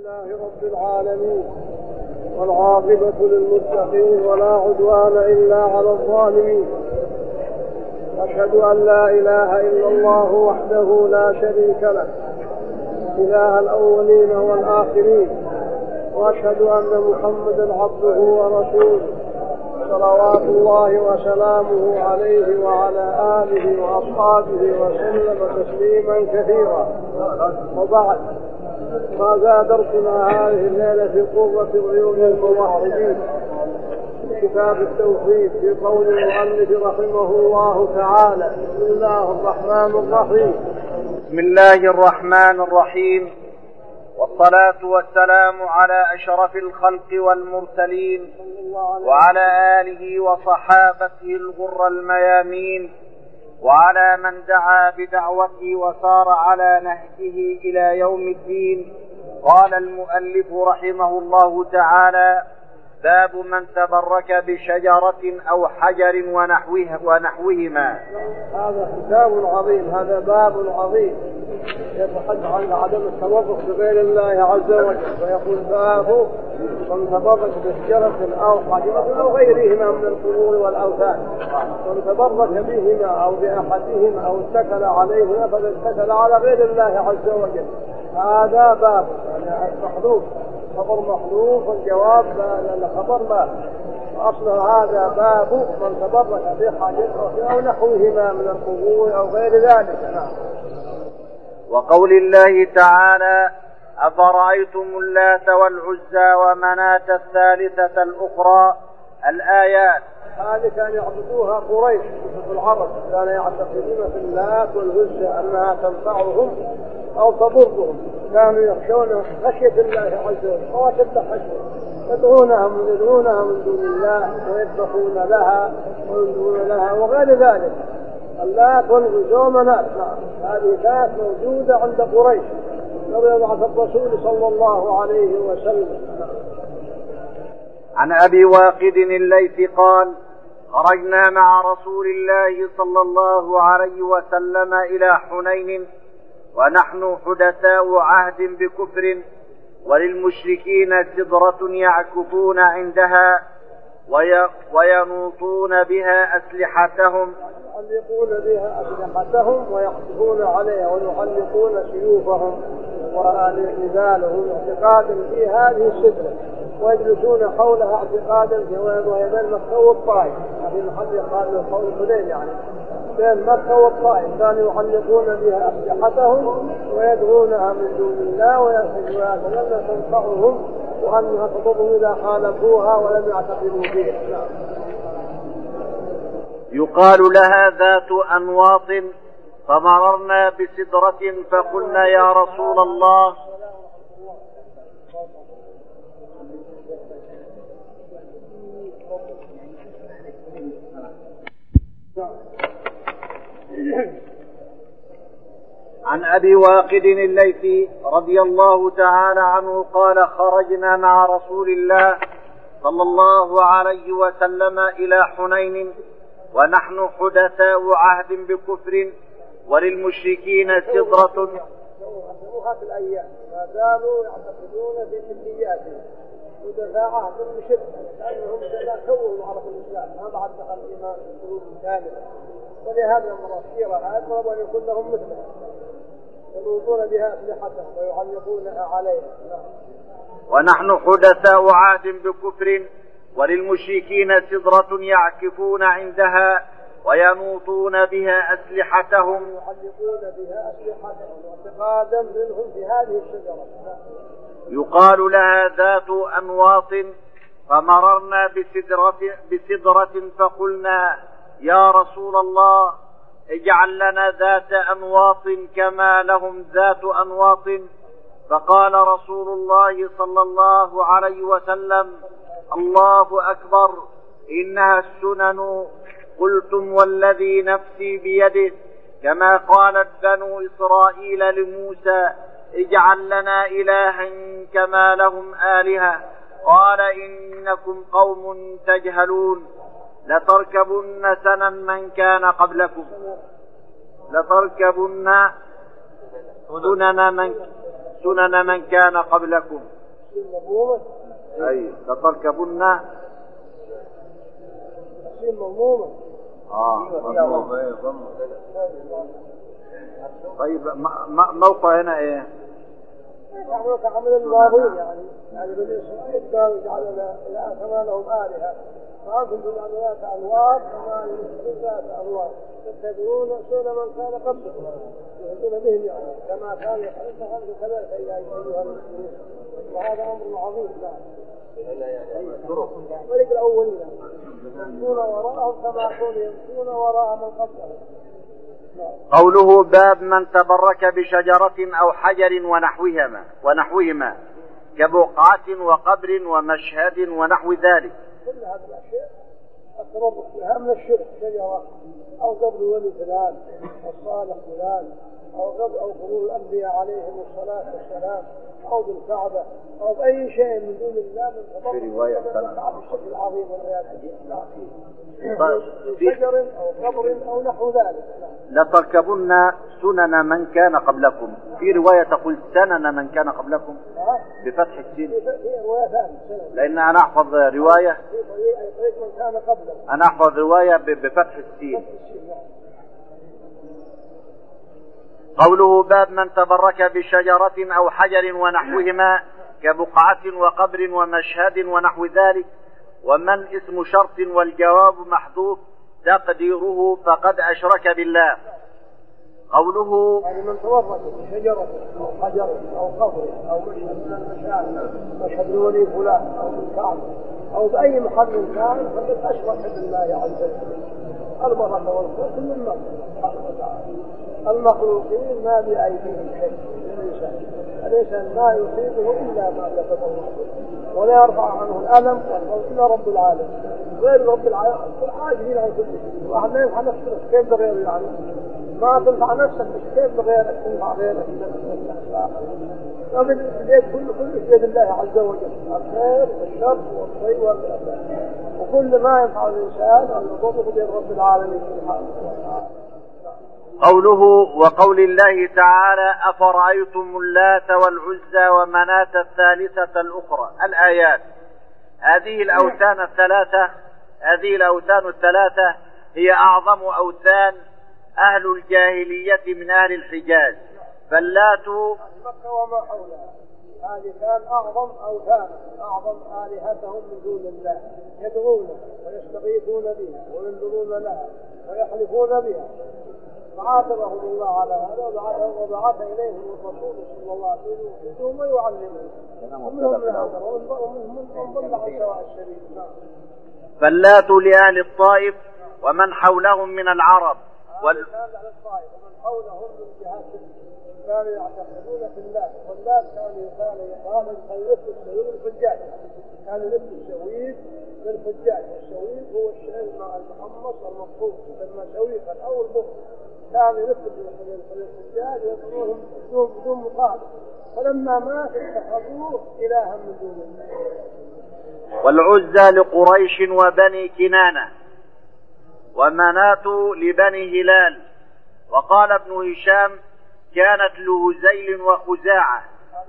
لله رب العالمين والعاقبة للمتقين ولا عدوان إلا على الظالمين. أشهد أن لا إله إلا الله وحده لا شريك له إله الأولين والآخرين، وأشهد أن محمدا عبده ورسوله صلوات الله وسلامه عليه وعلى آله وأصحابه وسلم تسليما كثيرا. وبعد، ما زاد درسنا هذه الليلة في قرة عيون الموحدين في كتاب التوحيد في قول المؤلف رحمه الله تعالى: بسم الله الرحمن الرحيم. بسم الله الرحمن الرحيم، والصلاة والسلام على أشرف الخلق والمرسلين وعلى آله وصحابته الغر الميامين وعلى من دعا بدعوته وسار على نهجه إلى يوم الدين. قال المؤلف رحمه الله تعالى: باب من تبرك بشجرة أو حجر ونحوهما. هذا كتاب عظيم، هذا باب عظيم يتحدث عن عدم التبرك بغير الله عز وجل، ويقول باب من تبرك بشجرة أو حجرة أو غيرهما من القبور والأوثان، من تبرك بهما أو بأحدهما أو اتكل عليهما فقد اتكل على غير الله عز وجل. هذا باب يعني محذوف، خبر محذوف، والجواب خبر ما، وأصل هذا باب من تبرك بحجرة أو نحوهما من القبور أو غير ذلك. وقول الله تعالى: أفرأيتم اللات والعزى ومناة الثالثة الأخرى، الآيات. هذه كان يعبدوها قريش في العرب، كان يعتقدون في اللات والعزى أنها تنفعهم أو تضرهم، كانوا يخشون خشية الله عز وجل وشد خشية، يدعونها من دون الله ويذبحون لها وينذرون لها وغير ذلك. اللات والعزى ومناة، هذه كانت موجودة عند قريش قبل يبعث الرسول صلى الله عليه وسلم. عن أبي واقد الليثي قال: خرجنا مع رسول الله صلى الله عليه وسلم إلى حنين ونحن حدثاء عهد بكفر، وللمشركين سدرة يعكفون عندها وينوطون بها أسلحتهم ويحصفون عليها ويعلقون سيوفهم ونزالهم اعتقادا في هذه السدرة، ويجلسون حولها اعتقادا في وهي بين مكة والطائف، في محل قال قول الحنين يعني بين مكة والطائف، كانوا يعلقون بها أسلحتهم ويدعونها من دون الله ويتمنى تنفعهم وأنها تضرهم إذا خالفوها ولم يعتقدوا فيها. يقال لها ذات أنواط، فمررنا بسدرة فقلنا: يا رسول الله، عن أبي واقد الليثي رضي الله تعالى عنه قال: خرجنا مع رسول الله صلى الله عليه وسلم إلى حنين ونحن حدثاء عهد بكفر، وللمشركين سدرة. في الأيام ما زالوا يعتقدون في كلياتهم حدثاء عهد بشرك، لأنهم كونوا عرف الإسلام ما بعد دخل الإيمان في قلوب كاملة، ولهذا المراسير هذا وأن يكون لهم مثله ينوطون بها أسلحتهم ويعلقونها عليها. ونحن حدثاء عهد بكفر، وللمشركين سدرة يعكفون عندها وينوطون بها أسلحتهم واعتقادا منهم في هذه الشجرة. يقال لها ذات أنواط، فمررنا بسدرة فقلنا: يا رسول الله، اجعل لنا ذات أنواط كما لهم ذات أنواط. فقال رسول الله صلى الله عليه وسلم: الله أكبر، إنها السنن. قلتم: والذي نفسي بيده، كما قالت بنو إسرائيل لموسى: اجعل لنا إلها كما لهم آلهة. قال: إنكم قوم تجهلون، لتركبن سنن من كان قبلكم، لتركبن سنن من كان قبلكم. السين مضمومة. أي لتركبن. السين مضمومة. مضمومة. طيب موقع هنا ايه؟ كعمل الماضي يعني بني إسرائيل قالوا جعلنا إلى كما لهم آلهة فأنتم تجعلون ذات أنوار كما يجعلون ذات أنوار تتبعون سنن من كان قبلكم يهدون بهم يعني كما كان يحرصها أنتم كذلك يا أيها المسلمين وهذا أمر عظيم. ولك الأولين يمشون وراءهم كما كانوا يمشون وراء من قبلهم. قوله باب من تبرك بشجرة أو حجر ونحوهما كبقعة وقبر ومشهد ونحو ذلك. كل هذه الأشياء التبرك بها من الشرك، شجرة أو قبر ولي فلان الصالح فلان أو قبور الأنبياء عليهم الصلاة والسلام أو بالكعبة أو بأي شيء من دون الله من تبرك بالشرك العظيم والعياذ بالله بشجر أو قبر أو نحو ذلك. لتركبن سنن من كان قبلكم. في رواية تقول سنن من كان قبلكم بفتح السين. لأن أنا أحفظ رواية بفتح السين. قوله باب من تبرك بشجرة أو حجر ونحوهما كبقعة وقبر ومشهد ونحو ذلك. ومن اسم شرط والجواب محذوف تقديره فقد أشرك بالله. قوله من تبرك بشجرة أو حجر أو قبر أو مشهد من المشاهد مشهد ولي فلان أو بالكعبة أو بأي محل كان فقد أشرك بالله عز وجل. البركة والخير من المخلوقين ما بأيديهم شيء. الإنسان ما يصيبه إلا ما كتب الله ولا يرفع عنه الألم إلا رب العالمين. غير رب العالمين عاجزين عن كل شيء. واحد ما ينفع نفسه كيف بغيره يعني ما تنفع نفسك مش كيف بغيرك تنفع غيرك. كل شيء بالله عز وجل الخير والشر والخير والبركة وكل ما ينفع الإنسان أن يضبط بين رب العالمين سبحانه وتعالى. قوله وقول الله تعالى أفرأيتم اللات والعزى ومناة الثالثة الأخرى الآيات. هذه الأوثان الثلاثة هي أعظم أوثان أهل الجاهلية من أهل الحجاز. فاللات مكة وما حولها هذه كان أعظم أوثان أعظم آلهتهم من دون الله يدعون ويستغيثون بها وينذرون لها ويحلفون بها. فعاتبهم الله على هذا وبعث إليهم الرسول صلى الله عليه وسلم ويعلمهم ومنهم من هذا ومنهم ضل عن سواء السبيل. فاللات لأهل الطائف ومن حولهم من العرب كان على الطائف ومن حولهم من جهات كانوا يعتقدون في الله. واللات كان يقال الخيط السويد للحجاج كان يلبس السويد للحجاج. والسويد هو الشيء مع المحمص المفروض لما سويقا أو البخل كان يلبس للحجاج ويدعوهم بدون مقابل. فلما مات اتخذوه إلها من دون الله. والعزى لقريش وبني كنانة ومناة لبني هلال. وقال ابن هشام كانت لهزيل وخزاعة.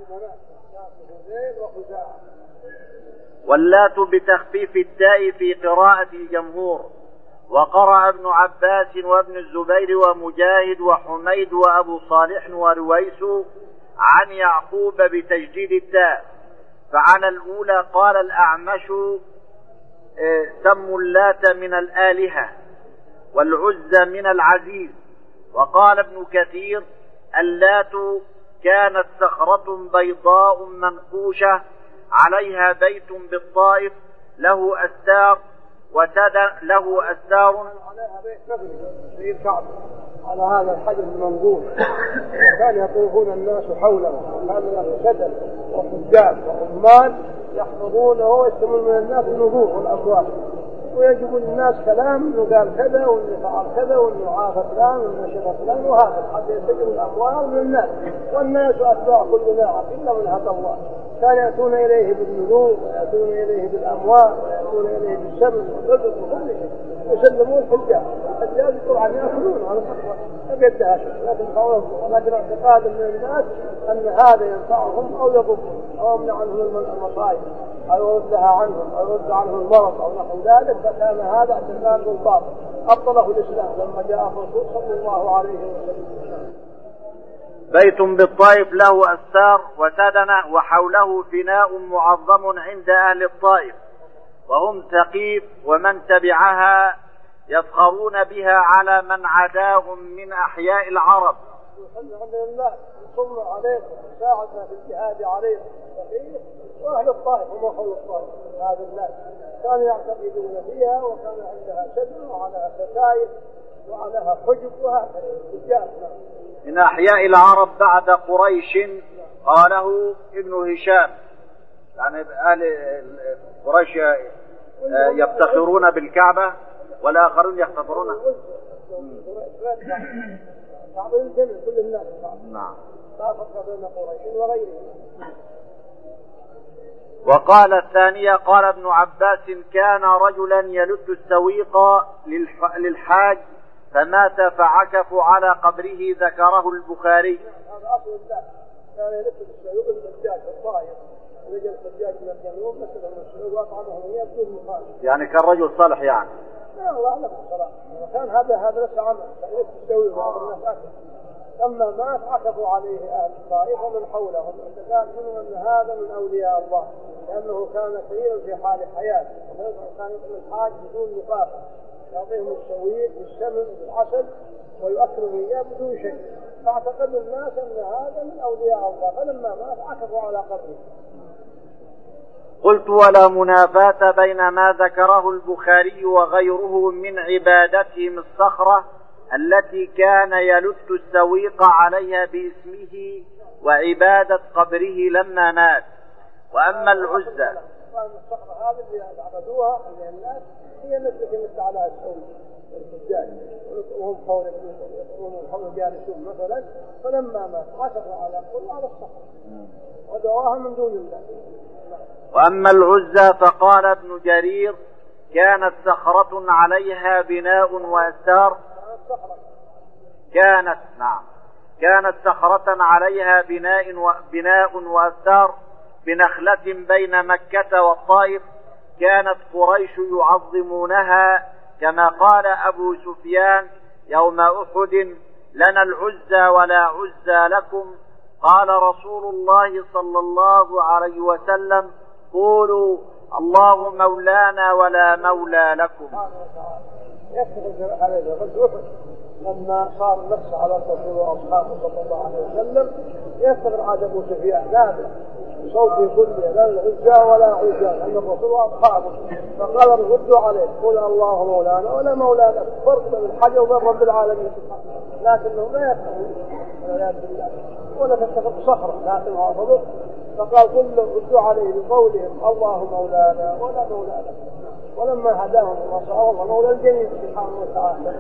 واللات بتخفيف التاء في قراءة الجمهور. وقرأ ابن عباس وابن الزبير ومجاهد وحميد وأبو صالح ورويس عن يعقوب بتجديد التاء. فعلى الأولى قال الأعمش سموا اللات من الآلهة والعزى من العزيز. وقال ابن كثير اللات كانت صخرة بيضاء منقوشة عليها بيت بالطائف له أستار له أستار عليها بيت في الكعبة على هذا الحجر المنقوش. كان يطوفون الناس حوله وكان له شجر وحجاج وعمال يحفظونه ويستمون من الناس النذور والأبواب ويجب للناس كلام إنه قال كذا وإنه فعل كذا وإنه عاف فلان وإنه نشر فلان وهذا حتى يستجروا الأموال من الناس، والناس أتباع كل ناعم إلا من هدى الله. كان يأتون إليه بالنذور ويأتون إليه بالأموال ويأتون إليه بالسمن والرزق وكل شيء، يسلمون الحجاج. الحجاج طبعا يأكلون على الصحوة ما بيدها شيء، لكن لكن اعتقاد من الناس أن هذا ينفعهم أو يضرهم أو يمنع عنهم المصائب أو يردها عنهم أو يرد عنهم المرض أو نحو ذلك، فكان هذا اعتقاد باطل أبطله الإسلام لما جاء الرسول صلى الله عليه وسلم. بيت بالطائف له أستار وسدنة وحوله فناء معظم عند أهل الطائف، وهم ثقيف ومن تبعها يفخرون بها على من عداهم من أحياء العرب. الحمد لله نصرنا عليكم وساعدنا في الجهاد عليكم ثقيف وأهل الطائف هم حول الطائف. هذا الناس كانوا يعتقدون فيها وكان عندها سدن وعليها ستائر وعليها حجب وهكذا رجال من أحياء العرب بعد قريش. قاله ابن هشام، يعني أهل قريش يفتخرون بالكعبة والآخرون يفتخرون كل الناس. نعم. لا فرق بين قريش وغيرهم. وقال الثانية قال ابن عباس كان رجلا يلد السويق للحاج فمات فعكفوا على قبره، ذكره البخاري. هذا أصل الله. كان يلد السويق للحجاج في الطائف، رجل الحجاج من الجنوب مثل السويق وأطعمهم إياه بدون مخالف. يعني كان رجل صالح يعني. لا الله لا الصلاة. كان هذا لسه عمل يلد السويق وبعض الناس أكثر. لما مات عكفوا عليه أهل الطائف ومن حولهم، اعتقاد منهم أن هذا من أولياء الله، لأنه كان سيئا في حال حياته، كان يطلب الحاج بدون مقابل، يعطيهم السويق والسمن والعسل ويؤكلوا إياه بدون شيء، فاعتقد الناس أن هذا من أولياء الله، فلما مات عكفوا على قبره. قلت ولا منافاة بين ما ذكره البخاري وغيره من عبادتهم الصخرة التي كان يلت السويق عليها باسمه وعبادة قبره لما مات. وأما العزة الصخرة هذه اللي عبدوها اللي الناس هي التي كانت على السويق الحجاج وهم حول جالسون مثلا، فلما مات عكفوا على كل على الصخرة ودعوها من دون الله. وأما العزة فقال ابن جرير كانت صخرة عليها بناء وأستار. كانت صخرة عليها بناء وأستار بنخلة بين مكة والطائف، كانت قريش يعظمونها كما قال أبو سفيان يوم أحد لنا العزى ولا عزى لكم. قال رسول الله صلى الله عليه وسلم قولوا الله مولانا ولا مولى لكم. يكتب عليه غزوة لما صار النص على الرسول وأصحابه صلى الله عليه وسلم، يكتب عاد أبو سفيان نادى صوتي كله لا العزى ولا عزى أن الرسول وأصحابه، فقال ردوا عليه قل الله مولانا ولا مولى لكم، فرق بين الحاجة وبين رب العالمين سبحانه، لكنهم لا يفهمون والعياذ بالله ولا تتخذ صخرة لكن رفضوا، فقال كل ردوا عليه بقولهم الله مولانا ولا مولى لكم، ولما هداهم الله الله مولى الجميع سبحانه وتعالى.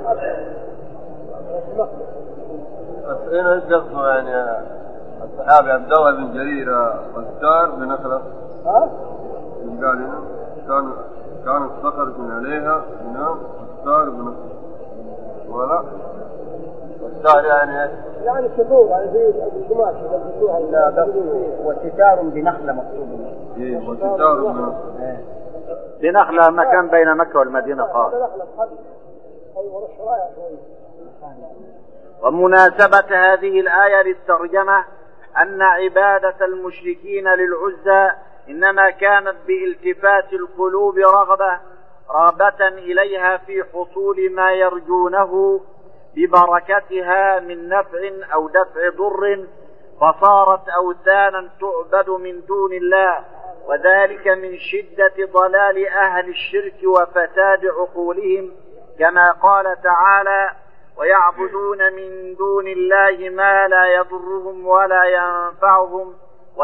هنا يقصوا يعني الصحابي عبد الله بن جرير واستار بنخلة. قال هنا كانت صخرة عليها بناء واستار بنخلة ولا واستار يعني شطور يعني في القماش وستار بنخلة مكتوب. وستار بنخلة مكان بين مكة والمدينة قال. ومناسبة هذه الآية للترجمة أن عبادة المشركين للعزى إنما كانت بالتفات القلوب رغبة إليها في حصول ما يرجونه ببركتها من نفع أو دفع ضر، فصارت أوثانا تعبد من دون الله، وذلك من شدة ضلال أهل الشرك وفساد عقولهم، كما قال تعالى ويعبدون من دون الله ما لا يضرهم ولا ينفعهم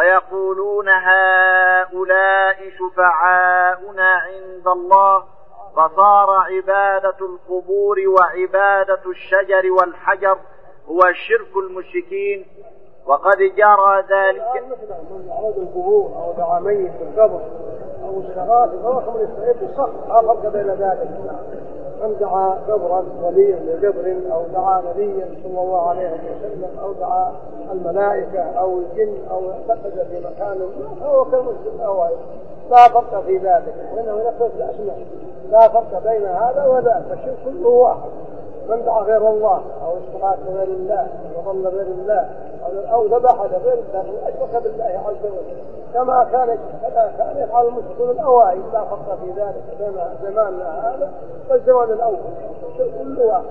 ويقولون هؤلاء شفعاؤنا عند الله فصار عبادة القبور وعبادة الشجر والحجر هو شرك المشركين، وقد جرى ذلك. من يعود القبور أو دعا ميت في القبر أو الشغال فهو من السعيد الصح، لا فرق بين ذلك. من دعا قبرا وليا لقبر أو دعا نبيا صلى الله عليه وسلم أو دعا الملائكة أو الجن أو اعتقد في مكان فهو كالمسلم أوائل، لا فرق في ذلك، وإنه ينفذ الأسماء، لا فرق بين هذا وذاك، فالشرك كله واحد. من دعا غير الله أو استغاث غير الله وظل غير الله أو ذبح غير الله أشرك بالله عز وجل، كما كان يفعل المشركون الأوائل، لا فرق في ذلك بين زماننا هذا والزمان الأول، الشرك كله واحد.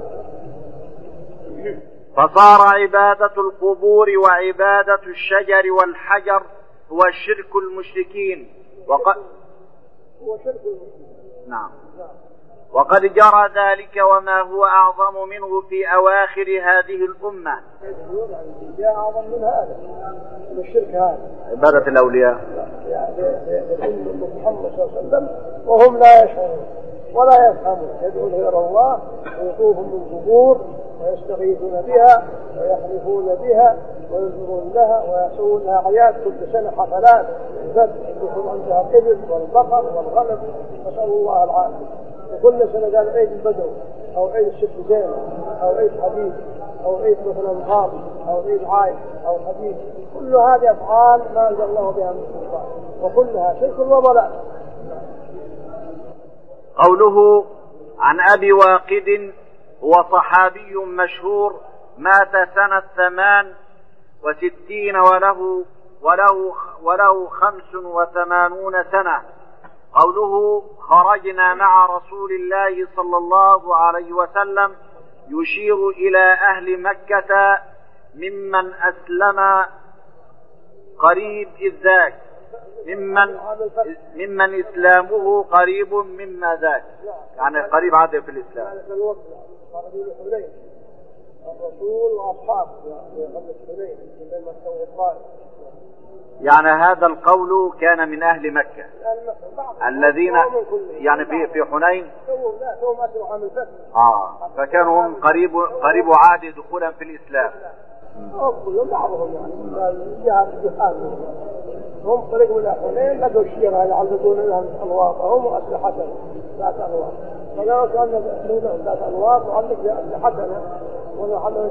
فصار عبادة القبور وعبادة الشجر والحجر هو شرك المشركين، هو شرك المشركين. نعم. وقد جرى ذلك وما هو أعظم منه في أواخر هذه الأمة. جاء أعظم من هذا، من الشرك هذا، عبادة الأولياء يدعون محمد صلى الله عليه وسلم وهم لا يشعرون ولا يفهمون، يدعون غير الله ويطوفون من قبور ويستغيثون بها ويحلفون بها وينذرون لها ويسوون لها أعياد كل سنة حفلات يدخل عندها الإبل والبقر والغنم، نسأل الله العافية. وكل سنة قال عيد البدو أو عيد الست زينة أو عيد حديد أو عيد مثلا غابي أو عيد عايش أو حديد، كل هذه أفعال ما أنزل الله بها من سلطان وكلها شرك وضلال. قوله عن أبي واقد هو صحابي مشهور مات سنة 68 وله 85 سنة. قوله خرجنا مع رسول الله صلى الله عليه وسلم يشير إلى أهل مكة ممن أسلم قريب إذ ذاك، ممن إسلامه قريب مما ذاك، يعني قريب عاد في الإسلام. الرسول وأصحابه يعني هذا القول كان من أهل مكة الذين يعني في حنين فكانوا هم قريب عاد دخولا في الإسلام. بعضهم يعني هم طريق من حنين لقوا الشيرة يعلقون لهم ألواطهم وأسلحتهم ذات ألواط، فقالوا كأن ذات ألواط وعلق بأسلحتنا ونحن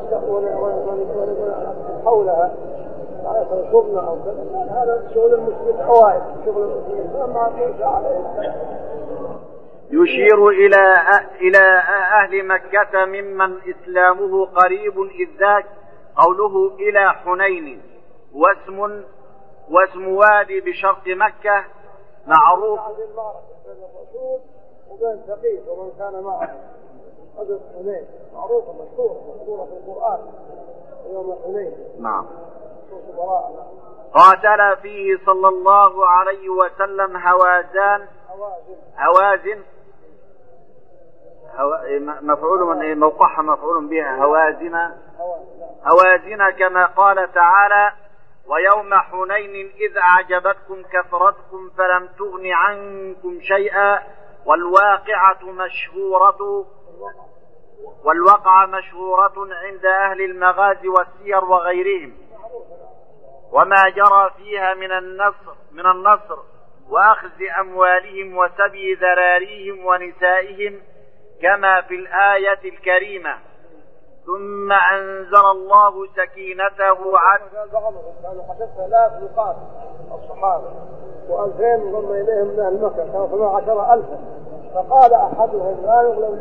حولها شغلنا أو كذا. هذا شغل المسلمين أوائل، شغل المسلمين فما موسى عليه السلام. يشير إلى أهل مكة ممن إسلامه قريب إذ ذاك. قوله إلى حنين واسم وادي بشرق مكة معروف. هذه المعركة بين الرسول وبين ثقيف ومن كان معه، هذا حنين معروفة مشهورة في القرآن يوم حنين. نعم. قاتل فيه صلى الله عليه وسلم هوازن مفعول من موقعها مفعول بها هوازن كما قال تعالى ويوم حنين إذ أعجبتكم كثرتكم فلم تغن عنكم شيئا والوقعة مشهورة عند أهل المغازي والسير وغيرهم، وما جرى فيها من النصر وأخذ أموالهم وسبي ذراريهم ونسائهم كما في الآية الكريمة. ثم أنزل الله سكينته على كانوا حتى 3000 نقاط الصحابة و2000 انضم إليهم من أهل مكة، كانوا 12,000. فقال أحدهم لا نغلب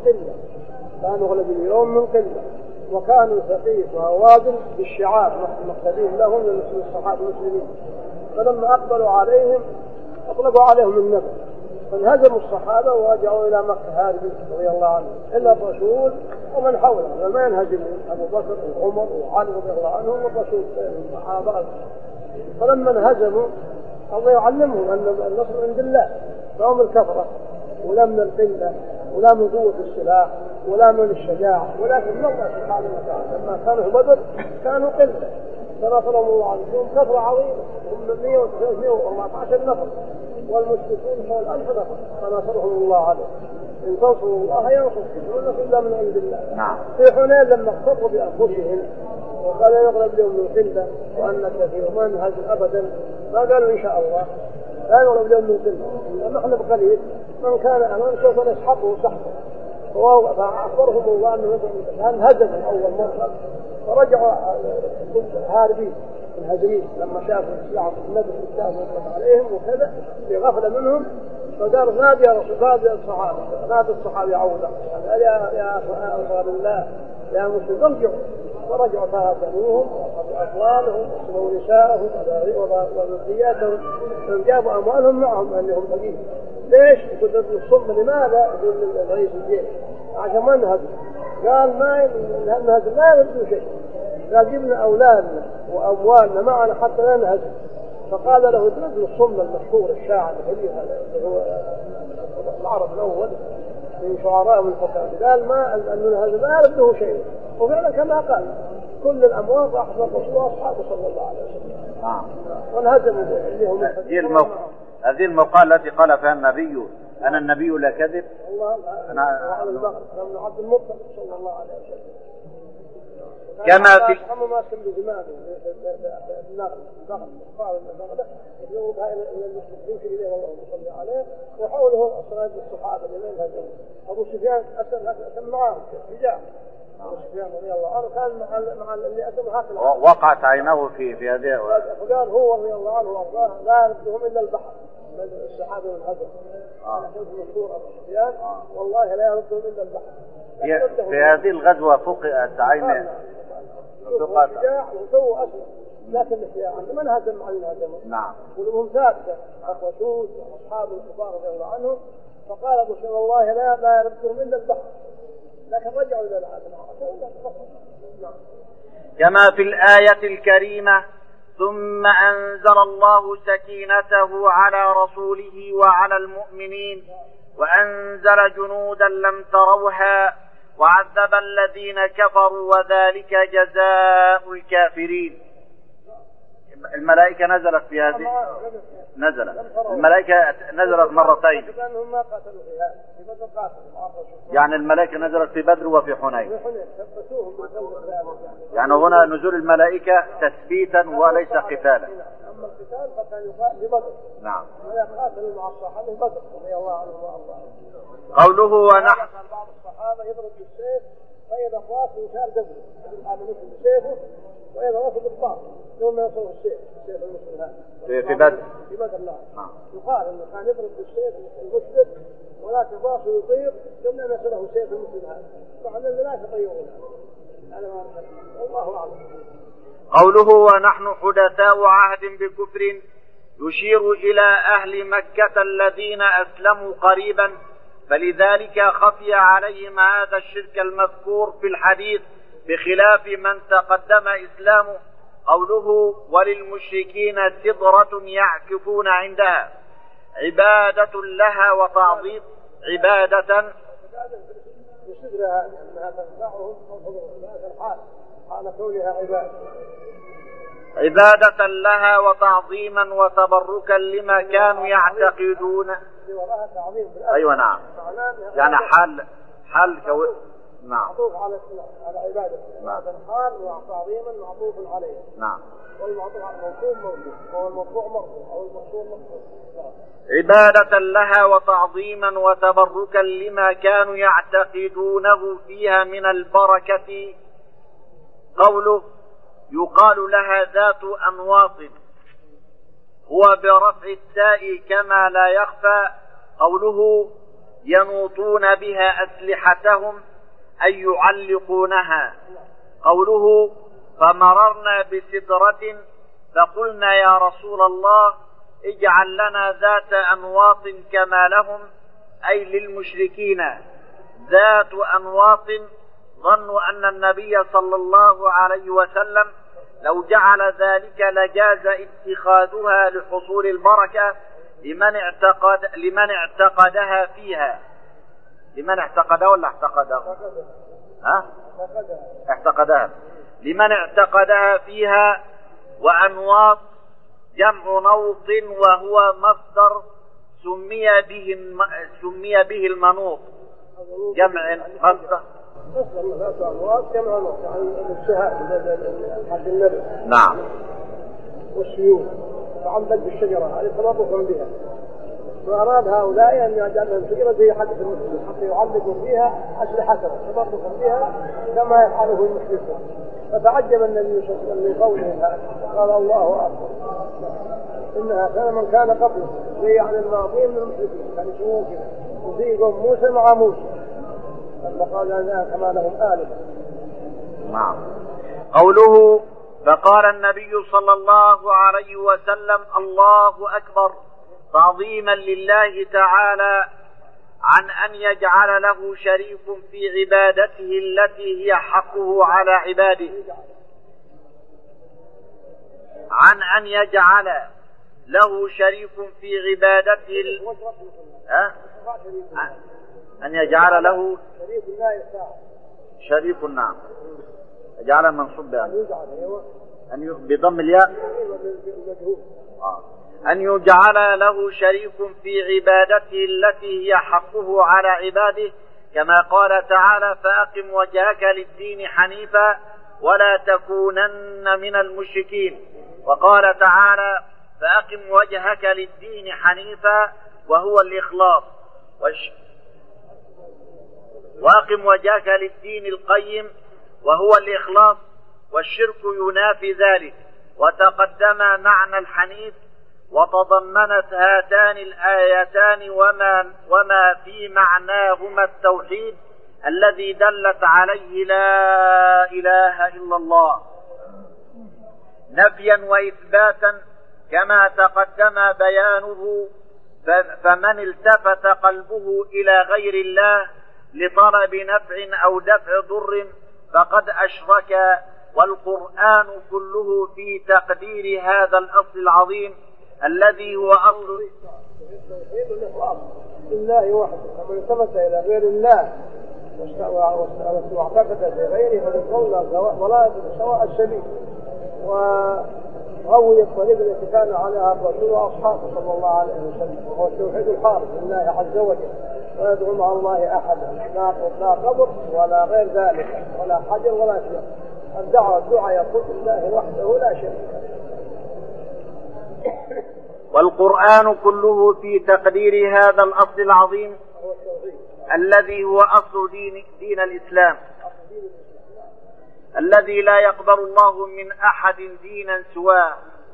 اليوم من قلة، وكانوا ثقيف وهوازن بالشعار مقتدين لهم من الصحابة المسلمين. فلما أقبلوا عليهم أطلقوا عليهم النبي، فانهزموا الصحابة ورجعوا إلى مكة هاربين رضي الله عنهم، إلا الرسول ومن حوله لما ينهزمون أبو بكر وعمر وعلي رضي الله عنهم والرسول الصحابة. فلما انهزموا الله يعلمهم أن النصر عند الله، فهم الكفرة ولا من القلة ولا من قوة السلاح ولا من الشجاعة، ولكن الله سبحانه وتعالى لما كانوا بدر كانوا قلة فنصرهم الله عنهم كثرة عظيمة، هم 114 نفر والمشركون حول 1000 نفر فنصرهم الله عليه. إن تنصروا الله ينصركم والنصر إلا من عند الله. نعم. في حنين لما اختصوا بأنفسهم وقال يغلب اليوم من قلة وأن كثير ما انهزم أبدا، ما قالوا إن شاء الله لا يغلب اليوم من قلة، نحن بقليل من كان أمام سوف نسحقه سحقا. فأخبرهم الله أنه انهزم أول مرة فرجعوا هاربين منهزمين لما شافوا الإسلام النبي الإسلام يطلق عليهم وكذا بغفلة منهم، فقال نادي يا رسول نادي الصحابة، نادي الصحابة عودا قال يا أنصار الله يا مسلمين ارجعوا، ورجعوا فهزموهم وأخذوا أطفالهم ونساءهم وذرياتهم جابوا أموالهم معهم أنهم بقيه. ليش؟ يقول الصم لماذا؟ يقول رئيس الجيش عشان ما نهزم. قال ما نهزم لا يبدو شيء، قال جبنا أولادنا وأموالنا معنا حتى لا نهزم. فقال له ابن الصم المشهور الشاعر الكبير هذا اللي هو العرب الأول من شعراء الفقهاء، قال ما أن نهزم لا يبدو شيء. وفعلا كما قال كل الأموال راحت للرسول وأصحابه صلى الله عليه وسلم. وانهزموا هذه المقالة التي قال فيها النبي أنا النبي لا كذب. أنا على البغل من عبد المطلب صلى الله عليه وسلم. كما في ما كان بزمان النغل قال النغلة يوم هاي المسلمين في إليه والله صلى عليه وحوله أسراد الصحابة لمن هذول. أبو سفيان أسلم معه شجاع. أبو سفيان رضي الله عنه كان مع اللي أسلم هكذا. وقعت عينه في هذه. فقال هو رضي الله عنه وأرضاه لا يردهم إلا البحر. من الصحابة والهدف. كان مشهور أبو سفيان والله لا يردهم إلا البحر. في هذه الغزوة فقئت عينه. شجاع وسووا أسلم لكن الشجاع من هزم عن الهزم. نعم. قلوبهم ثابتة الرسول وأصحاب الكفار رضي الله عنهم. فقال أبو سفيان والله لا يردهم إلا البحر. لكن رجعوا إلى العالم. كما في الآية الكريمة ثم أنزل الله سكينته على رسوله وعلى المؤمنين وأنزل جنودا لم تروها وعذب الذين كفروا وذلك جزاء الكافرين. الملائكة نزلت في هذه الملائكة نزلت مرتين، يعني الملائكة نزلت في بدر وفي حنين. يعني هنا نزول الملائكة تثبيتا وليس قتالا. أما القتال فكان يقال لبدر. نعم. ويقاتل مع الصحابة بدر رضي الله عنهم وأرضاهم. قوله ونحن بعض الصحابة يضرب بالسيف فإذا خاف يشال دمه هذا مثل بسيفه وإذا وصل الطاف ثم يصل السيف المسلم هذا في بدر. في بدر لا. يقال إنه كان يضرب بالسيف المشرك ولكن راسه يطير ثم ينسى له سيف المسلم هذا. طبعا لا يتطيرون. أنا ما أعرف. الله أعلم. قوله ونحن حدثاء عهد بكفر يشير إلى أهل مكة الذين أسلموا قريبا، فلذلك خفي عليهم هذا الشرك المذكور في الحديث بخلاف من تقدم إسلامه. قوله وللمشركين سدرة يعكفون عندها عبادة لها وتعظيم عبادة بصدرها أنها تنفعهم في الحال حال كونها عبادة لها وتعظيما وتبركا لما كانوا يعتقدون. أيوة نعم. يعني حال نعم. معطوف على عبادة. نعم. حال وتعظيما معطوف عليه. نعم. والمعطوف على الموصوف أو المرفوع مرفوع أو المقصور مقصور. عبادة لها وتعظيما وتبركا لما كانوا يعتقدونه فيها من البركة. قوله يقال لها ذات أنواط هو برفع التاء كما لا يخفى. قوله ينوطون بها أسلحتهم أي يعلقونها. قوله فمررنا بسدرة فقلنا يا رسول الله اجعل لنا ذات أنواط كما لهم أي للمشركين ذات أنواط. ظنوا أن النبي صلى الله عليه وسلم لو جعل ذلك لجاز اتخاذها لحصول البركة لمن اعتقدها فيها. لمن اعتقدها ولا اعتقدها؟ اعتقدها. لمن اعتقدها فيها. وأنواط جمع نوط وهو مصدر سمي به المنوط جمع مصدر. أصلا 3 أمراض جمع مصدر عن الشهاء حق النبي. نعم. والسيوف تعلق بالشجرة هذه تلطفا بها، وأراد هؤلاء أن يجعلهم شجرة زي حدث المسلمين حتى يعلقوا فيها أسلحتهم تلطفا بها كما يفعله المشركون. فتعجب النبي صلى الله عليه وسلم من قوله هذا، قال الله أكبر إنها كان من كان قبله زي عن الماضي من المشركين كانوا يسوون كذا يزيغهم موسى مع موسى فقال أنها كما لهم آلهة. نعم. قوله فقال النبي صلى الله عليه وسلم الله أكبر تعظيما لله تعالى عن أن يجعل له شريك في عبادته التي هي حقه على عباده، عن أن يجعل له شريك في عبادته أن يجعل له شريك. نعم. يجعل منصوب بضم الياء أن يجعل له شريك في عبادته التي هي حقه على عباده، كما قال تعالى فأقم وجهك للدين حنيفا ولا تكونن من المشركين. وقال تعالى فأقم وجهك للدين حنيفا وهو الإخلاص وأقم وجهك للدين القيم وهو الإخلاص، والشرك ينافي ذلك. وتقدم معنى الحنيف وتضمنت هاتان الآيتان وما في معناهما التوحيد الذي دلت عليه لا إله إلا الله نفيا وإثباتا كما تقدم بيانه. فمن التفت قلبه إلى غير الله لطلب نفع أو دفع ضر فقد أشرك. والقرآن كله في تقدير هذا الأصل العظيم الذي هو أصل التوحيد والإخلاص لله وحده. فمن التفت إلى غير الله واعتقد في غيره فقد ضل سواء السبيل وغوي الطريق التي كان عليها الرسول واصحابه صلى الله عليه وسلم، وهو التوحيد الخالص لله عز وجل، ويدعو مع الله احدا لا قبر ولا غير ذلك ولا حجر ولا شيء. الدعاء يقول لله وحده لا شريك له. والقرآن كله في تقدير هذا الأصل العظيم الذي هو أصل دين الإسلام الذي لا يقبل الله من أحد دينا سواه.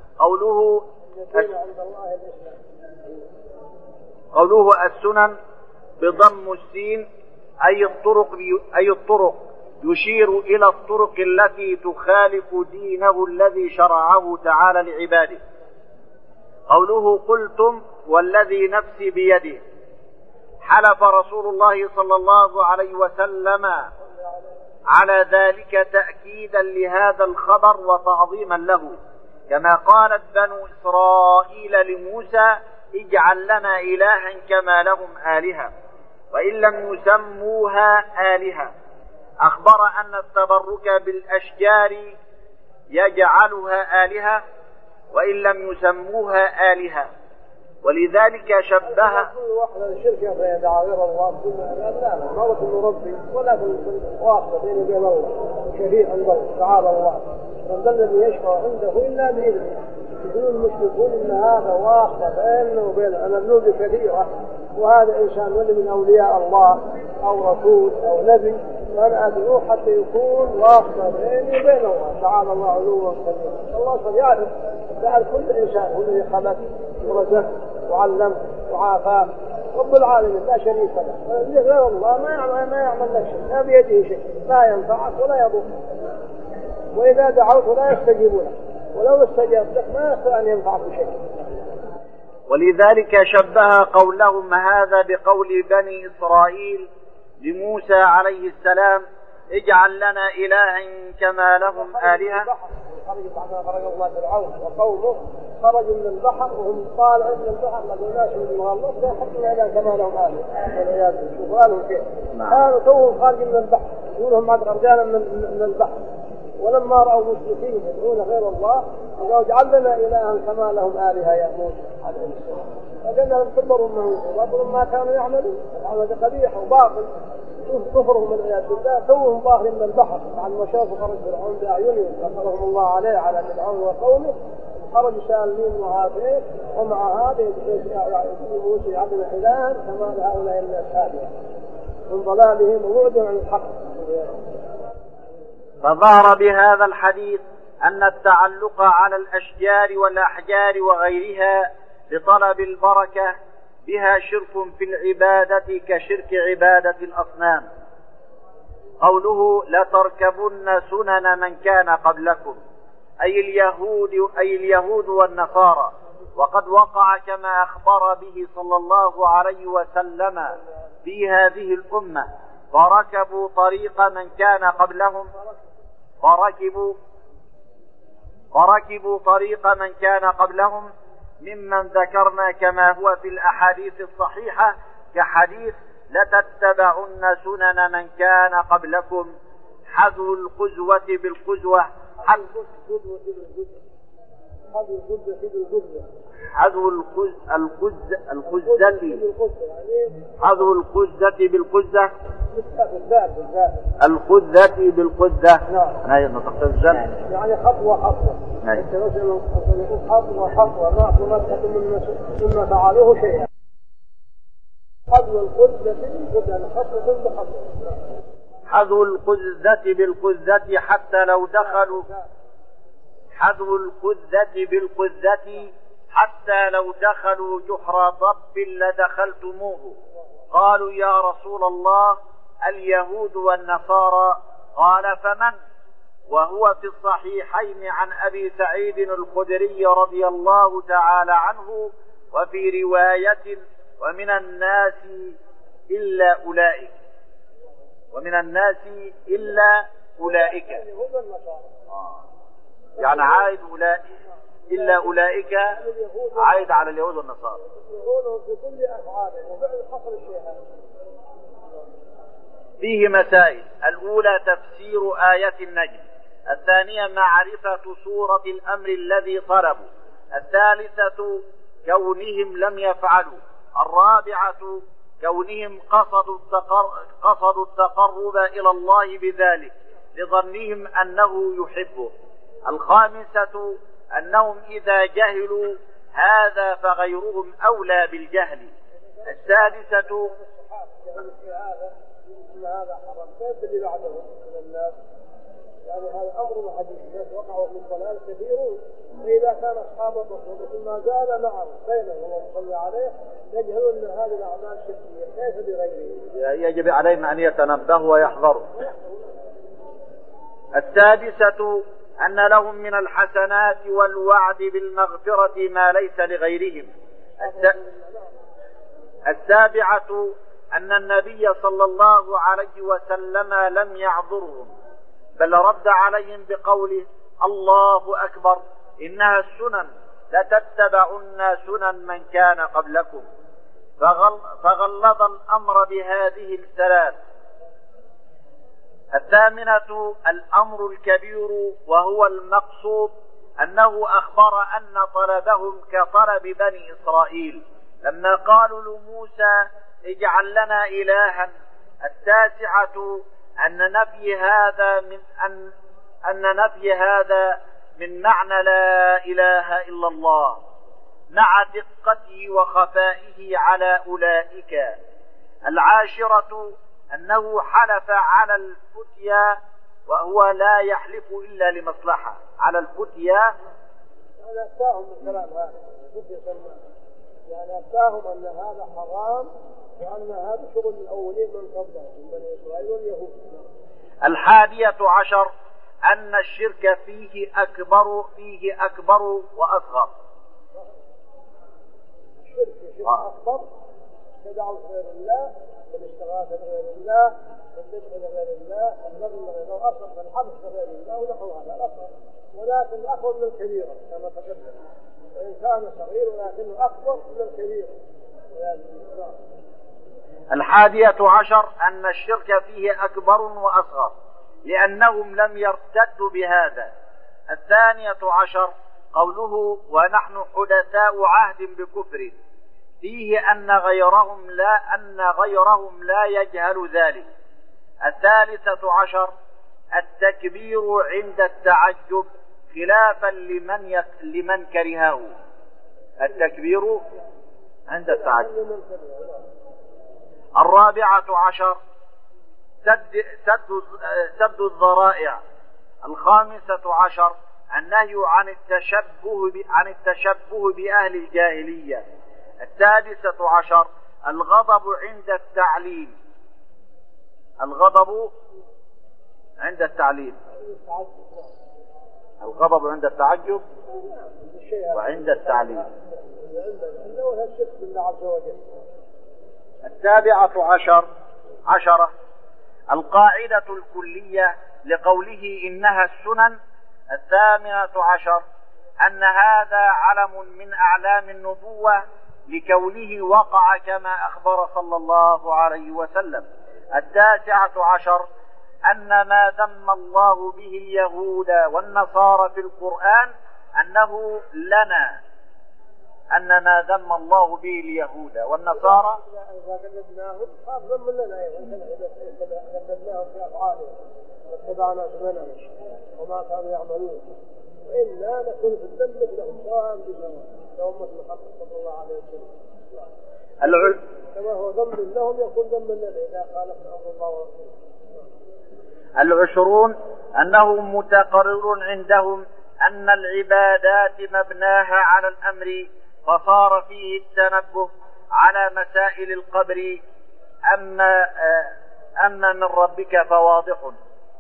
قوله السنن بضم السين أي الطرق يشير إلى الطرق التي تخالف دينه الذي شرعه تعالى لعباده. قوله قلتم والذي نفسي بيده حلف رسول الله صلى الله عليه وسلم على ذلك تأكيدا لهذا الخبر وتعظيما له، كما قالت بنو إسرائيل لموسى اجعل لنا إلها كما لهم آلهة، وإن لم يسموها آلهة. أخبر أن التبرك بالأشجار يجعلها آلهة وإن لم يسموها آلهة، ولذلك شبه كل واحد الشرك يدعى غير الله لا ما هو ربي ولا واحد بينه وبين الله شريك عند الله تعالى الله. من ذا الذي يشفع عنده إلا بإذنه. يقولون المشركون إن هذا واحد بينه وبينه أنا ابنه كثيرة وهذا إنسان ولي من أولياء الله أو رسول أو نبي، فأنا أدعوه حتى يكون واحد بيني وبين الله تعالى الله علوا كبيرا. الله قد يعرف كل إنسان هو الذي خلق ورزق وعلم وعافاه رب العالمين لا شريك له. غير الله ما يعمل لك شيء، لا بيده شيء، لا ينفعك ولا يضرك، وإذا دعوت لا يستجيب لك، ولو استجاب لك ما يستطيع أن ينفعك بشيء. ولذلك شبه قولهم هذا بقول بني إسرائيل لموسى عليه السلام اجعل لنا إلها كما لهم آلهة. خرج الله فرعون وقومه خرجوا من البحر وهم طالعين من البحر لقوا ناس من المغلط فيحطوا إلى كما لهم آلهة والعياذ بالله. شوفوا كيف كانوا توهم خارجين من البحر يقولهم بعد رجالا من البحر ولما رأوا مشركين يدعون غير الله قالوا اجعل لنا إلها كما لهم آلهة يا موسى عليه السلام. فقال لهم كبروا منهم ما كانوا يعملون، هذا قبيح وباطل. شوف كفرهم والعياذ بالله، توهم ظاهرين من البحر بعد ما شافوا خرج فرعون بأعينهم نصرهم الله عليه على فرعون وقومه، خرج سالمين وهابين، ومع هذا يقول موسى يعبد إلها كما لهؤلاء الناس آلهة من ضلالهم وبعدهم عن الحق. فظهر بهذا الحديث أن التعلق على الأشجار والأحجار وغيرها بطلب البركة بها شرك في العبادة كشرك عبادة الأصنام. قوله لتركبن سنن من كان قبلكم أي اليهود والنصارى، وقد وقع كما أخبر به صلى الله عليه وسلم في هذه الأمة، فركبوا طريق من كان قبلهم فركبوا طريق من كان قبلهم ممن ذكرنا كما هو في الأحاديث الصحيحة كحديث لتتبعن سنن من كان قبلكم حذو القزوة بالقزوة حذو القزة بالقزة القزة بالقزة. نعم نطق الزم يعني خطوة انت مثلا خطوة مما فعلوه شيئا. حذو القزة بالقزة خطوة بخطوة. حذو القزة بالقزة حتى لو دخلوا حذو القزة بالقزة حتى لو دخلوا جحر ضب لدخلتموه. قالوا يا رسول الله اليهود والنصارى؟ قال فمن؟ وهو في الصحيحين عن أبي سعيد الخدري رضي الله تعالى عنه وفي رواية ومن الناس إلا أولئك يعني عائد إلا أولئك عائد على اليهود والنصارى. فيه مسائل: الأولى تفسير آية النجم، الثانية معرفة صورة الأمر الذي طلبوا، الثالثة كونهم لم يفعلوا، الرابعة كونهم قصدوا التقرب إلى الله بذلك لظنهم أنه يحبه، الخامسة أنهم إذا جهلوا هذا فغيرهم أولى بالجهل، السادسة هذا حرام كيف اللي بعده من الناس، يعني هذا أمر حديث الناس وقعوا في الضلال كثيرون، فإذا كان أصحاب الرسول ما زال معه بينهم وصلى عليه يجهلون أن هذه الأعمال شركية كيف بغيره، يجب عليهم أن يتنبهوا ويحذروا. السادسة أن لهم من الحسنات والوعد بالمغفرة ما ليس لغيرهم. السابعة أن النبي صلى الله عليه وسلم لم يعذرهم بل رد عليهم بقوله الله أكبر إنها السنن لتتبعن سنن من كان قبلكم، فغلظ الأمر بهذه الثلاث. الثامنة الأمر الكبير وهو المقصود، أنه أخبر أن طلبهم كطلب بني إسرائيل لما قالوا لموسى اجعل لنا إلها. التاسعة أن نفي هذا من معنى لا إله إلا الله مع دقته وخفائه على أولئك. العاشرة أنه حلف على الفتيا وهو لا يحلف إلا لمصلحة. على الفتيا أنا أفتاهم من كلام هذا يعني أفتاهم أن هذا حرام وأن هذا شغل الأولين من قبلهم من بني إسرائيل واليهود. الحادية عشر أن الشرك فيه أكبر وأصغر. الشرك أكبر تدعو غير الله، والاستغاثة بغير الله، والذبح لغير الله، النذر لغير الله، أصغر فالحبس لغير الله ونحو هذا الأصغر، ولكن الأكبر من الكبيرة كما تقدم، وإن كان صغير ولكنه أكبر من الكبيرة. الحادية عشر أن الشرك فيه أكبر وأصغر. لأنهم لم يرتدوا بهذا. 12 قوله ونحن حدثاء عهد بكفر، فيه أن غيرهم لا يجهل ذلك. 13 التكبير عند التعجب خلافا لمن كرهه. التكبير عند التعجب. 14 سد الذرائع. 15 النهي عن التشبه بأهل الجاهلية. 16 الغضب عند التعليم. الغضب عند التعليم. الغضب عند التعجب وعند التعليم. 17 القاعدة الكلية لقوله إنها السنن. 18 أن هذا علم من أعلام النبوة لكونه وقع كما أخبر صلى الله عليه وسلم. 19 أن ما ذم الله به اليهود والنصارى في القرآن أنه لنا. أن ما ذم الله به اليهود والنصارى إذا قلدناهم خاف ذم لنا أيضا، قلدناهم في أفعالهم واتبعنا سننهم وما كانوا يعملون، وإنا نكون في الذنب مثلهم سواء بسواء كأمة محمد صلى الله عليه وسلم. كما هو ذنب لهم يكون ذنب لنا إذا خالفنا أمر الله ورسوله. 20 أنه متقرر عندهم أن العبادات مبناها على الأمر، فصار فيه التنبه على مسائل القبر. أما من ربك فواضح،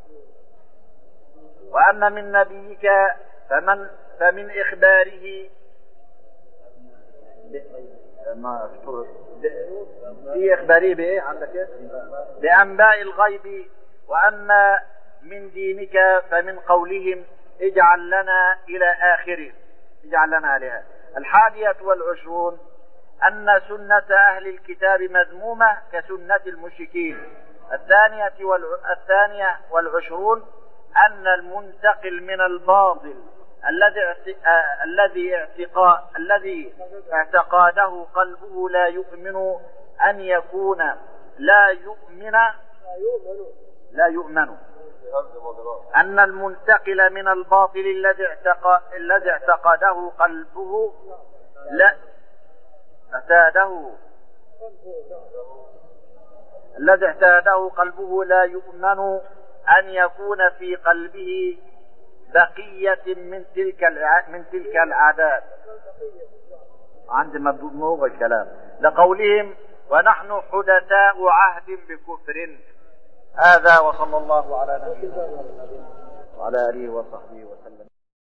وأما من نبيك فمن إخباره في إخباره بإيه عندك بأنباء الغيب. وأما من دينك فمن قولهم اجعل لنا إلى آخره، اجعل لنا عليها. 21 أن سنة أهل الكتاب مذمومة كسنة المشركين. 22 أن المنتقل من الباطل الذي اعتقاده قلبه لا يؤمن أن يكون لا يؤمن أن المنتقل من الباطل الذي اعتقده قلبه الذي اعتاده قلبه لا يؤمن أن يكون في قلبه بقية من تلك العادات. عند مبدوء الكلام لقولهم ونحن حدثاء عهد بكفر. هذا وصلى الله على نبينا وعلى آله وصحبه وسلم.